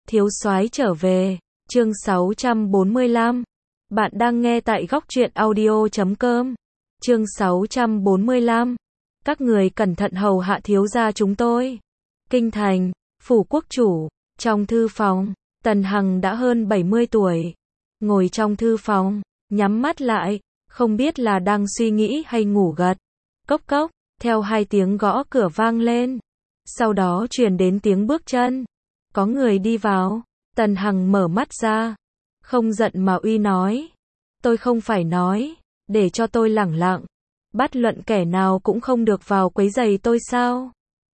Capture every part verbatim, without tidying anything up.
Thiếu soái trở về, chương sáu trăm bốn mươi lăm. Bạn đang nghe tại góc truyện audio chấm com. Chương sáu trăm bốn mươi lăm. Các người cẩn thận hầu hạ thiếu gia chúng tôi. Kinh thành, phủ quốc chủ, trong thư phòng, Tần Hằng đã hơn bảy mươi tuổi. Ngồi trong thư phòng, nhắm mắt lại, không biết là đang suy nghĩ hay ngủ gật. Cốc cốc, theo hai tiếng gõ cửa vang lên. Sau đó truyền đến tiếng bước chân. Có người đi vào. Tần Hằng mở mắt ra. Không giận mà uy nói. Tôi không phải nói, để cho tôi lẳng lặng. Bất luận kẻ nào cũng không được vào quấy rầy tôi sao?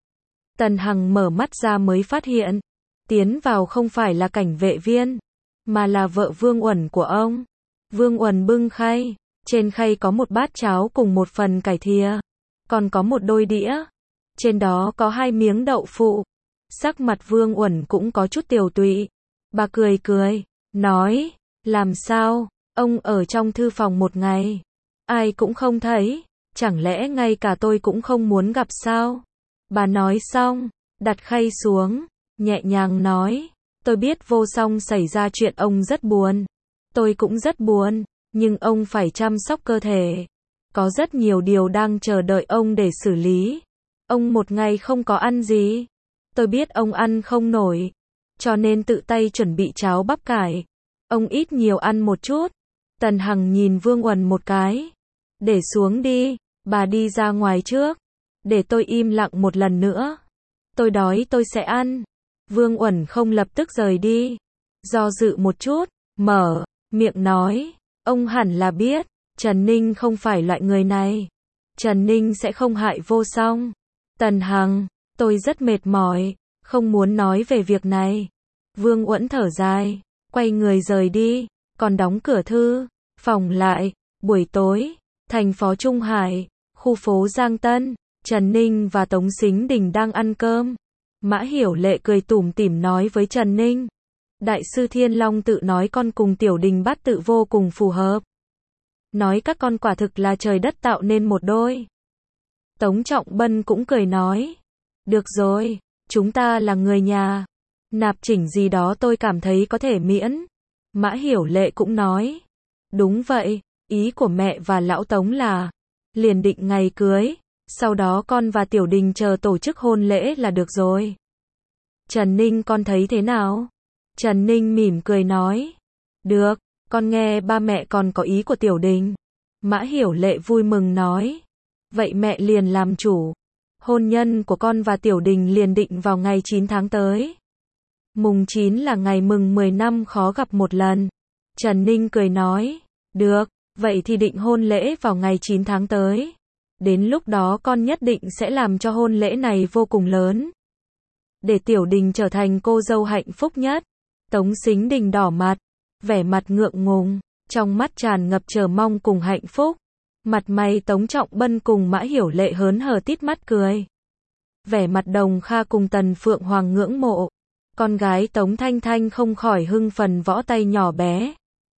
Tần Hằng mở mắt ra mới phát hiện. Tiến vào không phải là cảnh vệ viên, mà là vợ Vương Uẩn của ông. Vương Uẩn bưng khay. Trên khay có một bát cháo cùng một phần cải thìa. Còn có một đôi đĩa. Trên đó có hai miếng đậu phụ. Sắc mặt Vương Uẩn cũng có chút tiều tụy. Bà cười cười, nói, làm sao, ông ở trong thư phòng một ngày, ai cũng không thấy, chẳng lẽ ngay cả tôi cũng không muốn gặp sao? Bà nói xong, đặt khay xuống, nhẹ nhàng nói, tôi biết Vô Song xảy ra chuyện ông rất buồn, tôi cũng rất buồn, nhưng ông phải chăm sóc cơ thể, có rất nhiều điều đang chờ đợi ông để xử lý. Ông một ngày không có ăn gì, tôi biết ông ăn không nổi, cho nên tự tay chuẩn bị cháo bắp cải. Ông ít nhiều ăn một chút. Tần Hằng nhìn Vương Uẩn một cái. Để xuống đi, bà đi ra ngoài trước. Để tôi im lặng một lần nữa. Tôi đói tôi sẽ ăn. Vương Uẩn không lập tức rời đi. Do dự một chút, mở miệng nói. Ông hẳn là biết, Trần Ninh không phải loại người này. Trần Ninh sẽ không hại Vô Song. Tần Hằng, tôi rất mệt mỏi, không muốn nói về việc này. Vương Uẩn thở dài, quay người rời đi, còn đóng cửa thư phòng lại. Buổi tối, thành phố Trung Hải, khu phố Giang Tân, Trần Ninh và Tống Sính Đình đang ăn cơm. Mã Hiểu Lệ cười tủm tỉm nói với Trần Ninh. Đại sư Thiên Long tự nói con cùng Tiểu Đình bát tự vô cùng phù hợp. Nói các con quả thực là trời đất tạo nên một đôi. Tống Trọng Bân cũng cười nói. Được rồi, chúng ta là người nhà. Nạp chỉnh gì đó tôi cảm thấy có thể miễn. Mã Hiểu Lệ cũng nói. Đúng vậy, ý của mẹ và lão Tống là liền định ngày cưới, sau đó con và Tiểu Đình chờ tổ chức hôn lễ là được rồi. Trần Ninh con thấy thế nào? Trần Ninh mỉm cười nói. Được, con nghe ba mẹ còn có ý của Tiểu Đình. Mã Hiểu Lệ vui mừng nói. Vậy mẹ liền làm chủ. Hôn nhân của con và Tiểu Đình liền định vào ngày chín tháng tới. Mùng chín là ngày mừng mười năm khó gặp một lần. Trần Ninh cười nói. Được, vậy thì định hôn lễ vào ngày chín tháng tới. Đến lúc đó con nhất định sẽ làm cho hôn lễ này vô cùng lớn. Để Tiểu Đình trở thành cô dâu hạnh phúc nhất. Tống Sính Đình đỏ mặt, vẻ mặt ngượng ngùng, trong mắt tràn ngập chờ mong cùng hạnh phúc. Mặt mày Tống Trọng Bân cùng Mã Hiểu Lệ hớn hở tít mắt cười. Vẻ mặt Đồng Kha cùng Tần Phượng Hoàng ngưỡng mộ. Con gái Tống Thanh Thanh không khỏi hưng phấn võ tay nhỏ bé.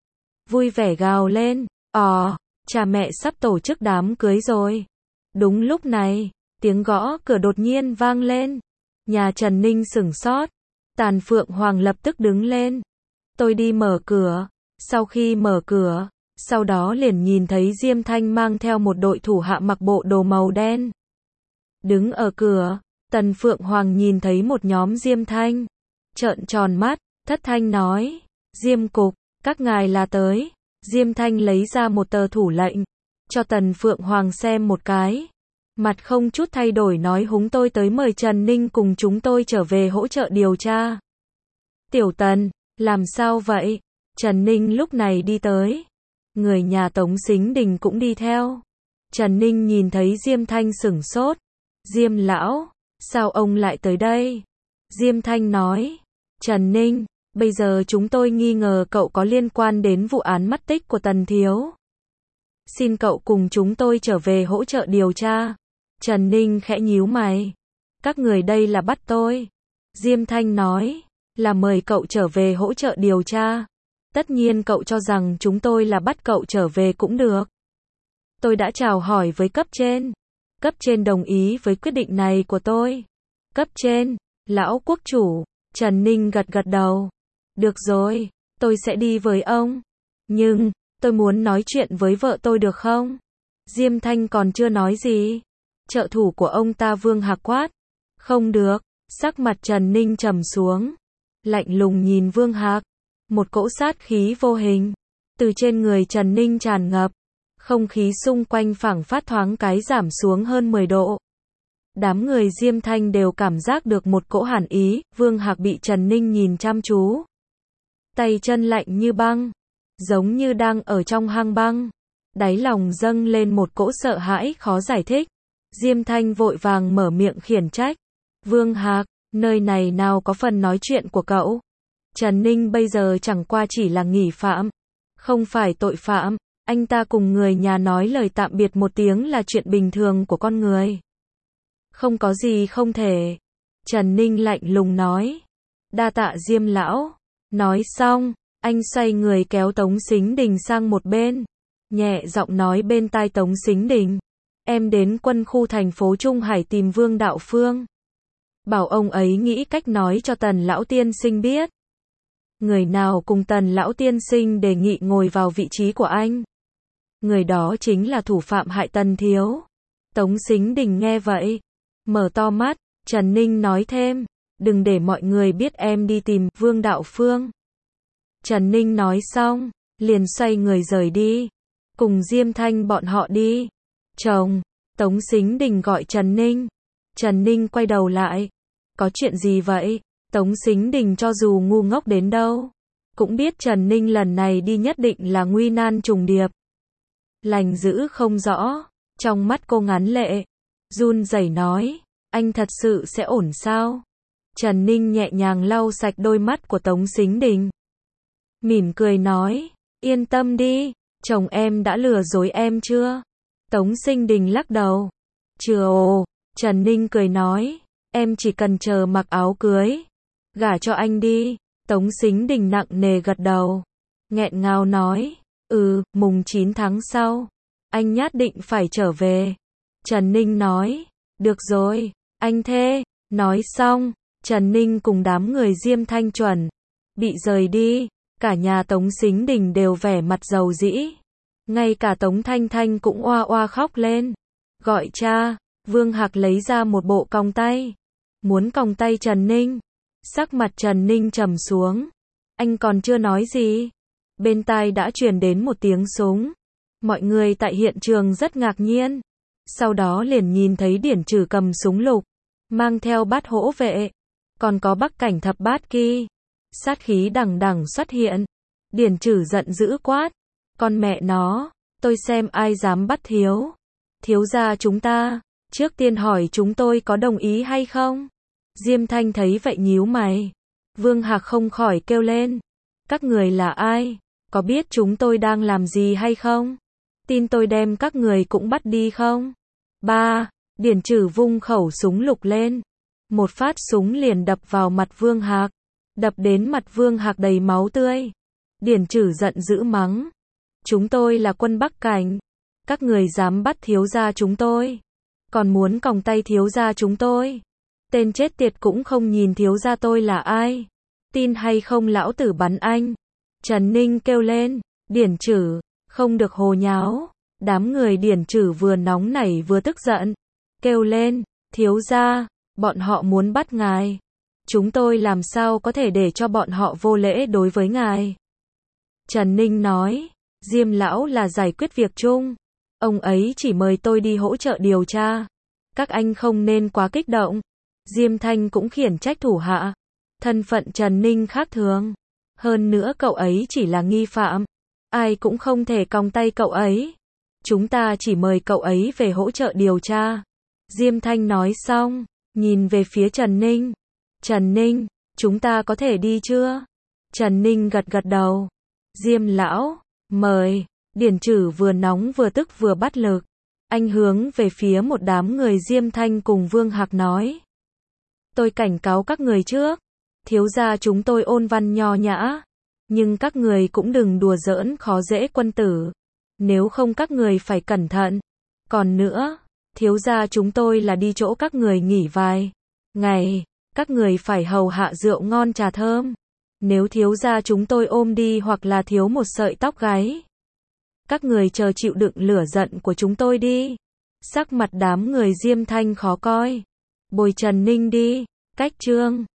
Vui vẻ gào lên, ò, cha mẹ sắp tổ chức đám cưới rồi. Đúng lúc này, tiếng gõ cửa đột nhiên vang lên. Nhà Trần Ninh sửng sốt. Tần Phượng Hoàng lập tức đứng lên. Tôi đi mở cửa. Sau khi mở cửa, sau đó liền nhìn thấy Diêm Thanh mang theo một đội thủ hạ mặc bộ đồ màu đen. Đứng ở cửa, Tần Phượng Hoàng nhìn thấy một nhóm Diêm Thanh. Trợn tròn mắt, thất thanh nói. Diêm cục, các ngài là tới. Diêm Thanh lấy ra một tờ thủ lệnh. Cho Tần Phượng Hoàng xem một cái. Mặt không chút thay đổi nói húng tôi tới mời Trần Ninh cùng chúng tôi trở về hỗ trợ điều tra. Tiểu Tần, làm sao vậy? Trần Ninh lúc này đi tới. Người nhà Tống Sính Đình cũng đi theo. Trần Ninh nhìn thấy Diêm Thanh sửng sốt. Diêm lão, sao ông lại tới đây? Diêm Thanh nói. Trần Ninh, bây giờ chúng tôi nghi ngờ cậu có liên quan đến vụ án mất tích của Tần Thiếu. Xin cậu cùng chúng tôi trở về hỗ trợ điều tra. Trần Ninh khẽ nhíu mày. Các người đây là bắt tôi. Diêm Thanh nói. Là mời cậu trở về hỗ trợ điều tra. Tất nhiên cậu cho rằng chúng tôi là bắt cậu trở về cũng được. Tôi đã chào hỏi với cấp trên. Cấp trên đồng ý với quyết định này của tôi. Cấp trên, lão quốc chủ, Trần Ninh gật gật đầu. Được rồi, tôi sẽ đi với ông. Nhưng, tôi muốn nói chuyện với vợ tôi được không? Diêm Thanh còn chưa nói gì. Trợ thủ của ông ta Vương Hạc quát. Không được, sắc mặt Trần Ninh trầm xuống. Lạnh lùng nhìn Vương Hạc. Một cỗ sát khí vô hình. Từ trên người Trần Ninh tràn ngập. Không khí xung quanh phảng phất thoáng cái giảm xuống hơn mười độ. Đám người Diêm Thanh đều cảm giác được một cỗ hàn ý. Vương Hạc bị Trần Ninh nhìn chăm chú. Tay chân lạnh như băng. Giống như đang ở trong hang băng. Đáy lòng dâng lên một cỗ sợ hãi khó giải thích. Diêm Thanh vội vàng mở miệng khiển trách. Vương Hạc, nơi này nào có phần nói chuyện của cậu. Trần Ninh bây giờ chẳng qua chỉ là nghỉ phạm. Không phải tội phạm. Anh ta cùng người nhà nói lời tạm biệt một tiếng là chuyện bình thường của con người. Không có gì không thể. Trần Ninh lạnh lùng nói. Đa tạ Diêm lão. Nói xong, anh xoay người kéo Tống Sính Đình sang một bên. Nhẹ giọng nói bên tai Tống Sính Đình. Em đến quân khu thành phố Trung Hải tìm Vương Đạo Phương. Bảo ông ấy nghĩ cách nói cho Tần lão tiên sinh biết. Người nào cùng Tần lão tiên sinh đề nghị ngồi vào vị trí của anh. Người đó chính là thủ phạm hại Tần thiếu. Tống Sính Đình nghe vậy. Mở to mắt, Trần Ninh nói thêm. Đừng để mọi người biết em đi tìm Vương Đạo Phương. Trần Ninh nói xong, liền xoay người rời đi. Cùng Diêm Thanh bọn họ đi. Chồng, Tống Sính Đình gọi Trần Ninh. Trần Ninh quay đầu lại. Có chuyện gì vậy? Tống Sính Đình cho dù ngu ngốc đến đâu, cũng biết Trần Ninh lần này đi nhất định là nguy nan trùng điệp. Lành dữ không rõ, trong mắt cô ngắn lệ, run rẩy nói, anh thật sự sẽ ổn sao? Trần Ninh nhẹ nhàng lau sạch đôi mắt của Tống Sính Đình. Mỉm cười nói, yên tâm đi, chồng em đã lừa dối em chưa? Tống Sính Đình lắc đầu. Chưa ồ, Trần Ninh cười nói, em chỉ cần chờ mặc áo cưới, gả cho anh đi. Tống Sính Đình nặng nề gật đầu, nghẹn ngào nói, ừ, mùng chín tháng sau, anh nhất định phải trở về. Trần Ninh nói, được rồi, anh thê. Nói xong, Trần Ninh cùng đám người Diêm Thanh chuẩn bị rời đi. Cả nhà Tống Sính Đình đều vẻ mặt dầu dĩ. Ngay cả Tống Thanh Thanh cũng oa oa khóc lên. Gọi cha. Vương Hạc lấy ra một bộ còng tay. Muốn còng tay Trần Ninh. Sắc mặt Trần Ninh trầm xuống. Anh còn chưa nói gì. Bên tai đã truyền đến một tiếng súng. Mọi người tại hiện trường rất ngạc nhiên. Sau đó liền nhìn thấy Điển Trử cầm súng lục, mang theo bát hỗ vệ. Còn có Bắc Cảnh Thập Bát Kỳ. Sát khí đằng đằng xuất hiện. Điển Trử giận dữ quát. Con mẹ nó, tôi xem ai dám bắt thiếu. Thiếu gia chúng ta, trước tiên hỏi chúng tôi có đồng ý hay không? Diêm Thanh thấy vậy nhíu mày. Vương Hạc không khỏi kêu lên. Các người là ai? Có biết chúng tôi đang làm gì hay không? Tin tôi đem các người cũng bắt đi không? Ba, Điển Trử vung khẩu súng lục lên. Một phát súng liền đập vào mặt Vương Hạc. Đập đến mặt Vương Hạc đầy máu tươi. Điển Trử giận dữ mắng. Chúng tôi là quân Bắc Cảnh. Các người dám bắt thiếu gia chúng tôi. Còn muốn còng tay thiếu gia chúng tôi. Tên chết tiệt cũng không nhìn thiếu gia tôi là ai. Tin hay không lão tử bắn anh. Trần Ninh kêu lên. Điển Trử, không được hồ nháo. Đám người Điển Trử vừa nóng nảy vừa tức giận. Kêu lên, thiếu gia, bọn họ muốn bắt ngài. Chúng tôi làm sao có thể để cho bọn họ vô lễ đối với ngài. Trần Ninh nói, Diêm lão là giải quyết việc chung. Ông ấy chỉ mời tôi đi hỗ trợ điều tra. Các anh không nên quá kích động. Diêm Thanh cũng khiển trách thủ hạ. Thân phận Trần Ninh khác thường. Hơn nữa cậu ấy chỉ là nghi phạm. Ai cũng không thể còng tay cậu ấy. Chúng ta chỉ mời cậu ấy về hỗ trợ điều tra. Diêm Thanh nói xong, nhìn về phía Trần Ninh. Trần Ninh, chúng ta có thể đi chưa? Trần Ninh gật gật đầu. Diêm lão, mời. Điển Trử vừa nóng vừa tức vừa bắt lực. Anh hướng về phía một đám người Diêm Thanh cùng Vương Hạc nói. Tôi cảnh cáo các người trước. Thiếu gia chúng tôi ôn văn nho nhã. Nhưng các người cũng đừng đùa giỡn khó dễ quân tử. Nếu không các người phải cẩn thận. Còn nữa, thiếu gia chúng tôi là đi chỗ các người nghỉ vài ngày. Các người phải hầu hạ rượu ngon trà thơm. Nếu thiếu gia chúng tôi ôm đi hoặc là thiếu một sợi tóc gáy, các người chờ chịu đựng lửa giận của chúng tôi đi. Sắc mặt đám người Diêm Thanh khó coi. Bồi Trần Ninh đi. Cách chương